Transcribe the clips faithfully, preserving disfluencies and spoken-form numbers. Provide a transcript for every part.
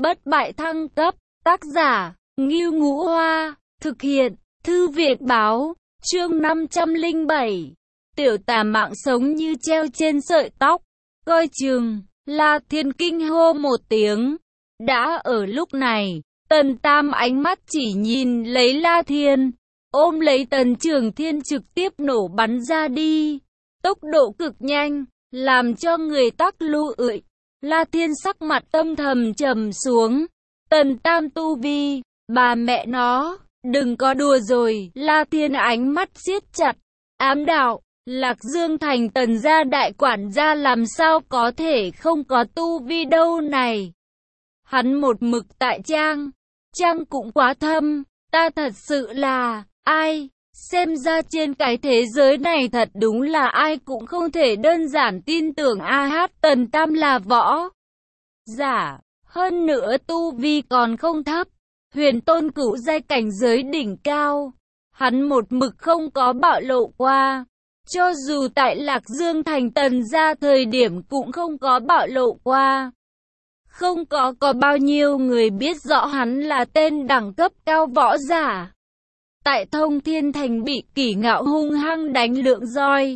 Bất bại thăng cấp, tác giả, Ngưu Ngũ Hoa, thực hiện, Thư viện báo, chương năm trăm lẻ bảy. Tiểu tà mạng sống như treo trên sợi tóc, coi chừng, La Thiên kinh hô một tiếng. Đã ở lúc này, Tần Tam ánh mắt chỉ nhìn lấy La Thiên, ôm lấy Tần Trường Thiên trực tiếp nổ bắn ra đi. Tốc độ cực nhanh, làm cho người tắc lưu ưỡi. La Thiên sắc mặt âm thầm trầm xuống. Tần Tam tu vi, bà mẹ nó, đừng có đùa rồi. La Thiên ánh mắt siết chặt, ám đạo, Lạc Dương thành Tần gia đại quản gia làm sao có thể không có tu vi đâu này. Hắn một mực tại trang, trang cũng quá thâm, ta thật sự là, ai, xem ra trên cái thế giới này thật đúng là ai cũng không thể đơn giản tin tưởng a hát Tần Tam là võ giả, hơn nữa tu vi còn không thấp, huyền tôn cửu giai cảnh giới đỉnh cao, hắn một mực không có bạo lộ qua. Cho dù tại Lạc Dương thành Tần gia thời điểm cũng không có bạo lộ qua. Không có có bao nhiêu người biết rõ hắn là tên đẳng cấp cao võ giả. Tại Thông Thiên thành bị Kỷ Ngạo hung hăng đánh lượng roi.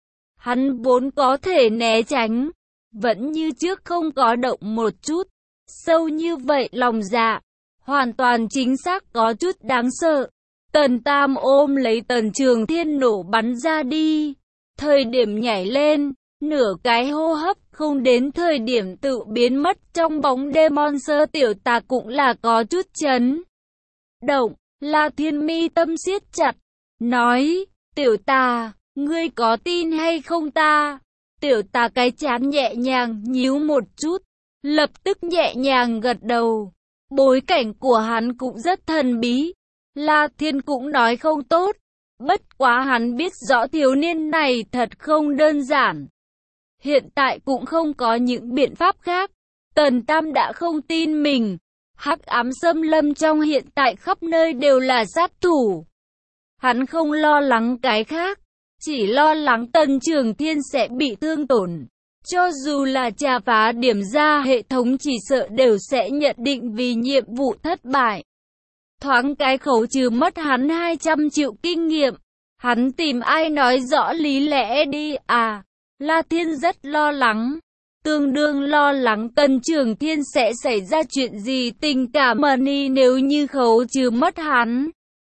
Hắn vốn có thể né tránh, vẫn như trước không có động một chút. Sâu như vậy lòng dạ, hoàn toàn chính xác có chút đáng sợ. Tần Tam ôm lấy Tần Trường Thiên nổ bắn ra đi. Thời điểm nhảy lên, nửa cái hô hấp không đến thời điểm tự biến mất trong bóng đêm. Monster tiểu tà cũng là có chút chấn động. La Thiên mi tâm siết chặt, nói, tiểu tà, ngươi có tin hay không ta? Tiểu tà cái trán nhẹ nhàng nhíu một chút, lập tức nhẹ nhàng gật đầu. Bối cảnh của hắn cũng rất thần bí. La Thiên cũng nói không tốt, bất quá hắn biết rõ thiếu niên này thật không đơn giản. Hiện tại cũng không có những biện pháp khác. Tần Tam đã không tin mình. Hắc ám xâm lâm trong hiện tại khắp nơi đều là sát thủ. Hắn không lo lắng cái khác, chỉ lo lắng Tần Trường Thiên sẽ bị thương tổn. Cho dù là trà phá điểm ra hệ thống chỉ sợ đều sẽ nhận định vì nhiệm vụ thất bại. Thoáng cái khấu trừ mất hắn hai trăm triệu kinh nghiệm. Hắn tìm ai nói rõ lý lẽ đi à. La Thiên rất lo lắng. Tương đương lo lắng Tần Trường Thiên sẽ xảy ra chuyện gì tình cảm money nếu như khấu trừ mất hắn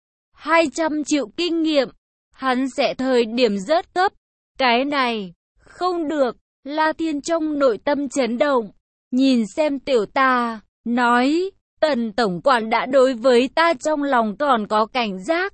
hai trăm triệu kinh nghiệm. Hắn sẽ thời điểm rớt cấp. Cái này, không được. La Thiên trong nội tâm chấn động. Nhìn xem tiểu tà, nói, Tần tổng quản đã đối với ta trong lòng còn có cảnh giác.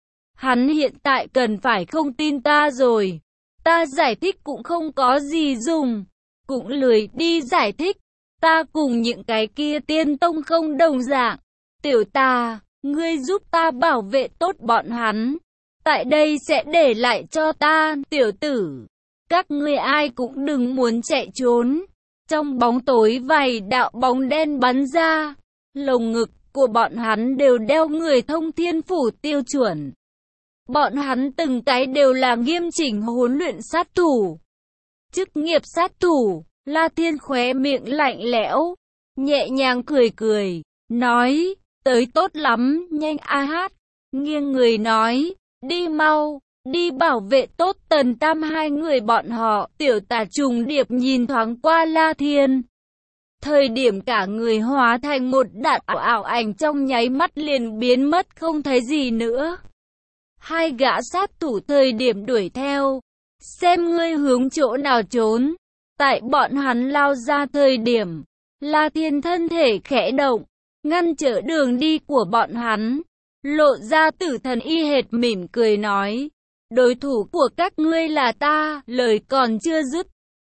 Hắn hiện tại cần phải không tin ta rồi. Ta giải thích cũng không có gì dùng. Cũng lười đi giải thích. Ta cùng những cái kia tiên tông không đồng dạng. Tiểu tà, ngươi giúp ta bảo vệ tốt bọn hắn. Tại đây sẽ để lại cho ta, tiểu tử. Các ngươi ai cũng đừng muốn chạy trốn. Trong bóng tối vài đạo bóng đen bắn ra. Lồng ngực của bọn hắn đều đeo người thông thiên phủ tiêu chuẩn. Bọn hắn từng cái đều là nghiêm chỉnh huấn luyện sát thủ. Chức nghiệp sát thủ. La Thiên khóe miệng lạnh lẽo, nhẹ nhàng cười cười, nói, tới tốt lắm, nhanh a hát. Nghiêng người nói, đi mau, đi bảo vệ tốt Tần Tam hai người bọn họ. Tiểu tà trùng điệp nhìn thoáng qua La Thiên. Thời điểm cả người hóa thành một đạn ảo ảo ảnh trong nháy mắt liền biến mất không thấy gì nữa. Hai gã sát thủ thời điểm đuổi theo, xem ngươi hướng chỗ nào trốn. Tại bọn hắn lao ra thời điểm, La Thiên thân thể khẽ động, ngăn trở đường đi của bọn hắn, lộ ra tử thần y hệt mỉm cười nói, đối thủ của các ngươi là ta. Lời còn chưa dứt,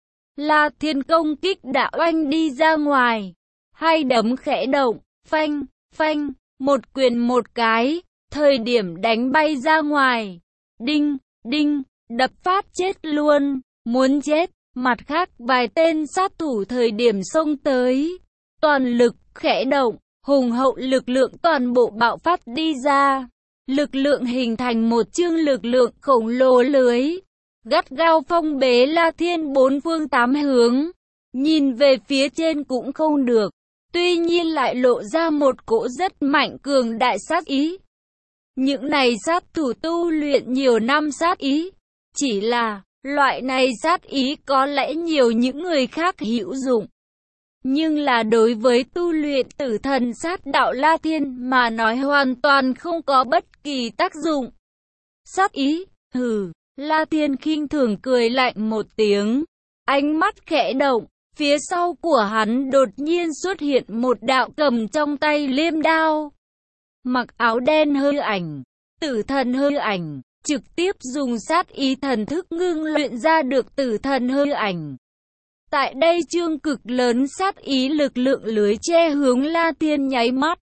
La Thiên công kích đã oanh đi ra ngoài, hai đấm khẽ động, phanh, phanh, một quyền một cái, thời điểm đánh bay ra ngoài, đinh, đinh, đập phát chết luôn, muốn chết. Mặt khác vài tên sát thủ thời điểm xông tới, toàn lực khẽ động, hùng hậu lực lượng toàn bộ bạo phát đi ra. Lực lượng hình thành một chương lực lượng khổng lồ lưới, gắt gao phong bế La Thiên bốn phương tám hướng. Nhìn về phía trên cũng không được, tuy nhiên lại lộ ra một cỗ rất mạnh cường đại sát ý. Những này sát thủ tu luyện nhiều năm sát ý, chỉ là loại này sát ý có lẽ nhiều những người khác hữu dụng. Nhưng là đối với tu luyện tử thần sát đạo La Thiên mà nói hoàn toàn không có bất kỳ tác dụng. Sát ý, hừ, La Thiên khinh thường cười lạnh một tiếng, ánh mắt khẽ động, phía sau của hắn đột nhiên xuất hiện một đạo cầm trong tay liêm đao. Mặc áo đen hư ảnh, tử thần hư ảnh, trực tiếp dùng sát ý thần thức ngưng luyện ra được tử thần hư ảnh. Tại đây trương cực lớn sát ý lực lượng lưới che hướng La Thiên nháy mắt.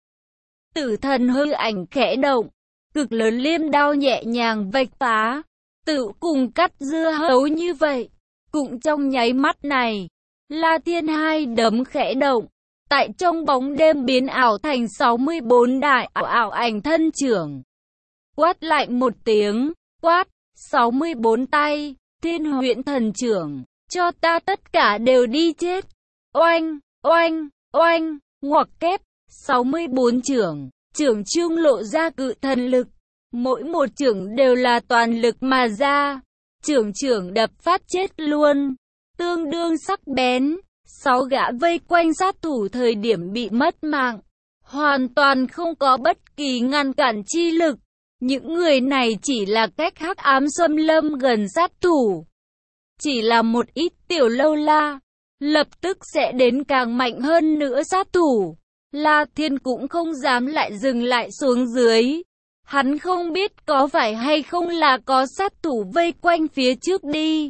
Tử thần hư ảnh khẽ động, cực lớn liêm đao nhẹ nhàng vạch phá, tự cùng cắt dưa hấu như vậy. Cũng trong nháy mắt này, La Thiên hai đấm khẽ động, tại trong bóng đêm biến ảo thành sáu mươi bốn đại ảo ảo ảnh thân trưởng. Quát lạnh một tiếng, quát, sáu mươi bốn tay, thiên huyễn thần trưởng, cho ta tất cả đều đi chết. Oanh, oanh, oanh, ngoặc kép, sáu mươi bốn trưởng, trưởng trương lộ ra cự thần lực. Mỗi một trưởng đều là toàn lực mà ra. Trưởng trưởng đập phát chết luôn, tương đương sắc bén. Sáu gã vây quanh sát thủ thời điểm bị mất mạng, hoàn toàn không có bất kỳ ngăn cản chi lực. Những người này chỉ là cách hắc ám xâm lâm gần sát thủ. Chỉ là một ít tiểu lâu la, lập tức sẽ đến càng mạnh hơn nữa sát thủ. La Thiên cũng không dám lại dừng lại xuống dưới. Hắn không biết có phải hay không là có sát thủ vây quanh phía trước đi.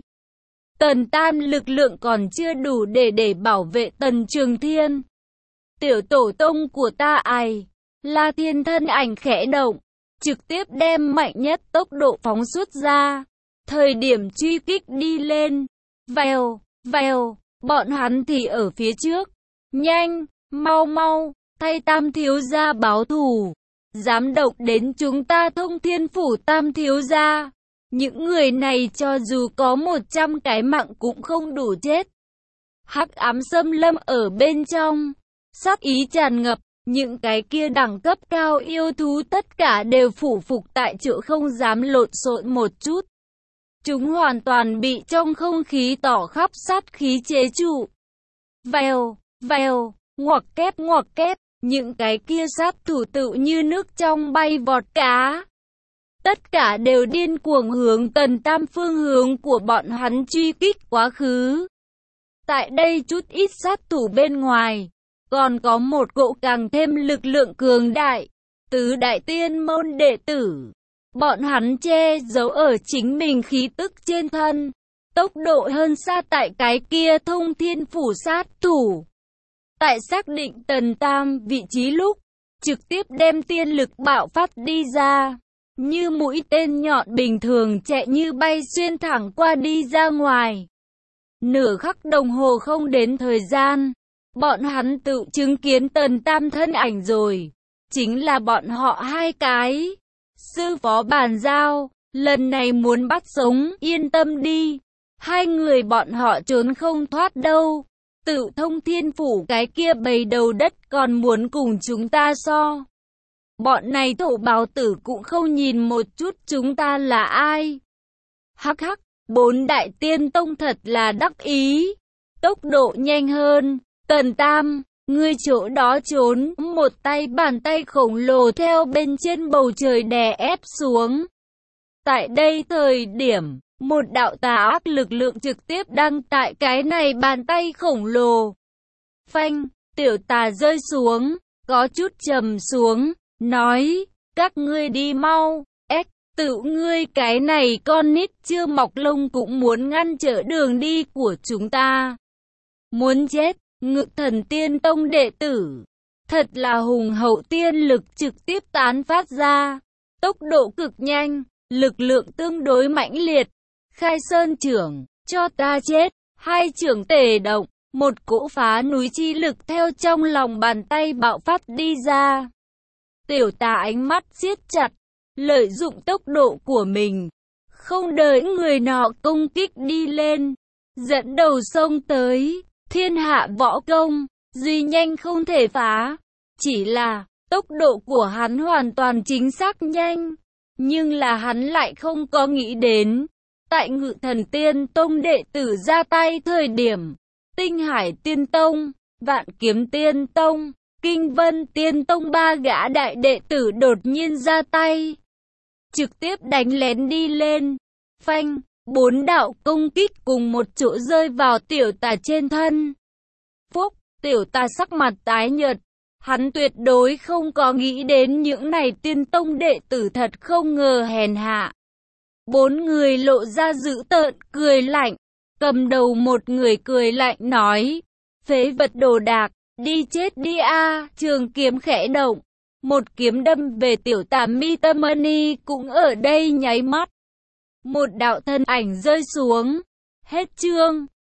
Tần Tam lực lượng còn chưa đủ để để bảo vệ Tần Trường Thiên. Tiểu tổ tông của ta ai? La Thiên thân ảnh khẽ động, trực tiếp đem mạnh nhất tốc độ phóng xuất ra. Thời điểm truy kích đi lên, vèo, vèo, bọn hắn thì ở phía trước. Nhanh, mau mau, thay Tam thiếu gia báo thù. Dám động đến chúng ta Thông Thiên phủ Tam thiếu gia. Những người này cho dù có một trăm cái mạng cũng không đủ chết. Hắc ám xâm lâm ở bên trong, sát ý tràn ngập, những cái kia đẳng cấp cao yêu thú tất cả đều phủ phục tại chỗ không dám lộn xộn một chút. Chúng hoàn toàn bị trong không khí tỏ khắp sát khí chế trụ. Vèo, vèo, ngoặc kép ngoặc kép, những cái kia sát thủ tự như nước trong bay vọt cá. Tất cả đều điên cuồng hướng Tần Tam phương hướng của bọn hắn truy kích quá khứ. Tại đây chút ít sát thủ bên ngoài, còn có một cỗ càng thêm lực lượng cường đại, tứ đại tiên môn đệ tử. Bọn hắn che giấu ở chính mình khí tức trên thân, tốc độ hơn xa tại cái kia Thông Thiên phủ sát thủ. Tại xác định Tần Tam vị trí lúc, trực tiếp đem tiên lực bạo phát đi ra. Như mũi tên nhọn bình thường chạy như bay xuyên thẳng qua đi ra ngoài. Nửa khắc đồng hồ không đến thời gian, bọn hắn tự chứng kiến Tần Tam thân ảnh rồi. Chính là bọn họ hai cái. Sư phó bàn giao, lần này muốn bắt sống, yên tâm đi. Hai người bọn họ trốn không thoát đâu. Tự Thông Thiên phủ cái kia bầy đầu đất còn muốn cùng chúng ta so. Bọn này thổ báo tử cũng không nhìn một chút chúng ta là ai. Hắc hắc, bốn đại tiên tông thật là đắc ý. Tốc độ nhanh hơn, Tần Tam, ngươi chỗ đó trốn. Một tay bàn tay khổng lồ theo bên trên bầu trời đè ép xuống. Tại đây thời điểm, một đạo tà ác lực lượng trực tiếp đăng tại cái này bàn tay khổng lồ. Phanh, tiểu tà rơi xuống, có chút trầm xuống. Nói, các ngươi đi mau, ếch, tự ngươi cái này con nít chưa mọc lông cũng muốn ngăn trở đường đi của chúng ta. Muốn chết, Ngự Thần Tiên Tông đệ tử. Thật là hùng hậu tiên lực trực tiếp tán phát ra. Tốc độ cực nhanh, lực lượng tương đối mãnh liệt. Khai Sơn trưởng, cho ta chết, hai trưởng tề động, một cỗ phá núi chi lực theo trong lòng bàn tay bạo phát đi ra. Tiểu tà ánh mắt siết chặt, lợi dụng tốc độ của mình, không đợi người nọ công kích đi lên, dẫn đầu xông tới, thiên hạ võ công, duy nhanh không thể phá. Chỉ là, tốc độ của hắn hoàn toàn chính xác nhanh. Nhưng là hắn lại không có nghĩ đến. Tại Ngự Thần Tiên Tông đệ tử ra tay thời điểm, Tinh Hải Tiên Tông, Vạn Kiếm Tiên Tông, Kinh Vân Tiên Tông ba gã đại đệ tử đột nhiên ra tay. Trực tiếp đánh lén đi lên. Phanh, bốn đạo công kích cùng một chỗ rơi vào tiểu tà trên thân. Phúc, tiểu tà sắc mặt tái nhợt. Hắn tuyệt đối không có nghĩ đến những này tiên tông đệ tử thật không ngờ hèn hạ. Bốn người lộ ra dữ tợn, cười lạnh. Cầm đầu một người cười lạnh nói. Phế vật đồ đạc, đi chết đi a. Trường kiếm khẽ động. Một kiếm đâm về tiểu tà mi tâm mani cũng ở đây nháy mắt. Một đạo thân ảnh rơi xuống. Hết chương.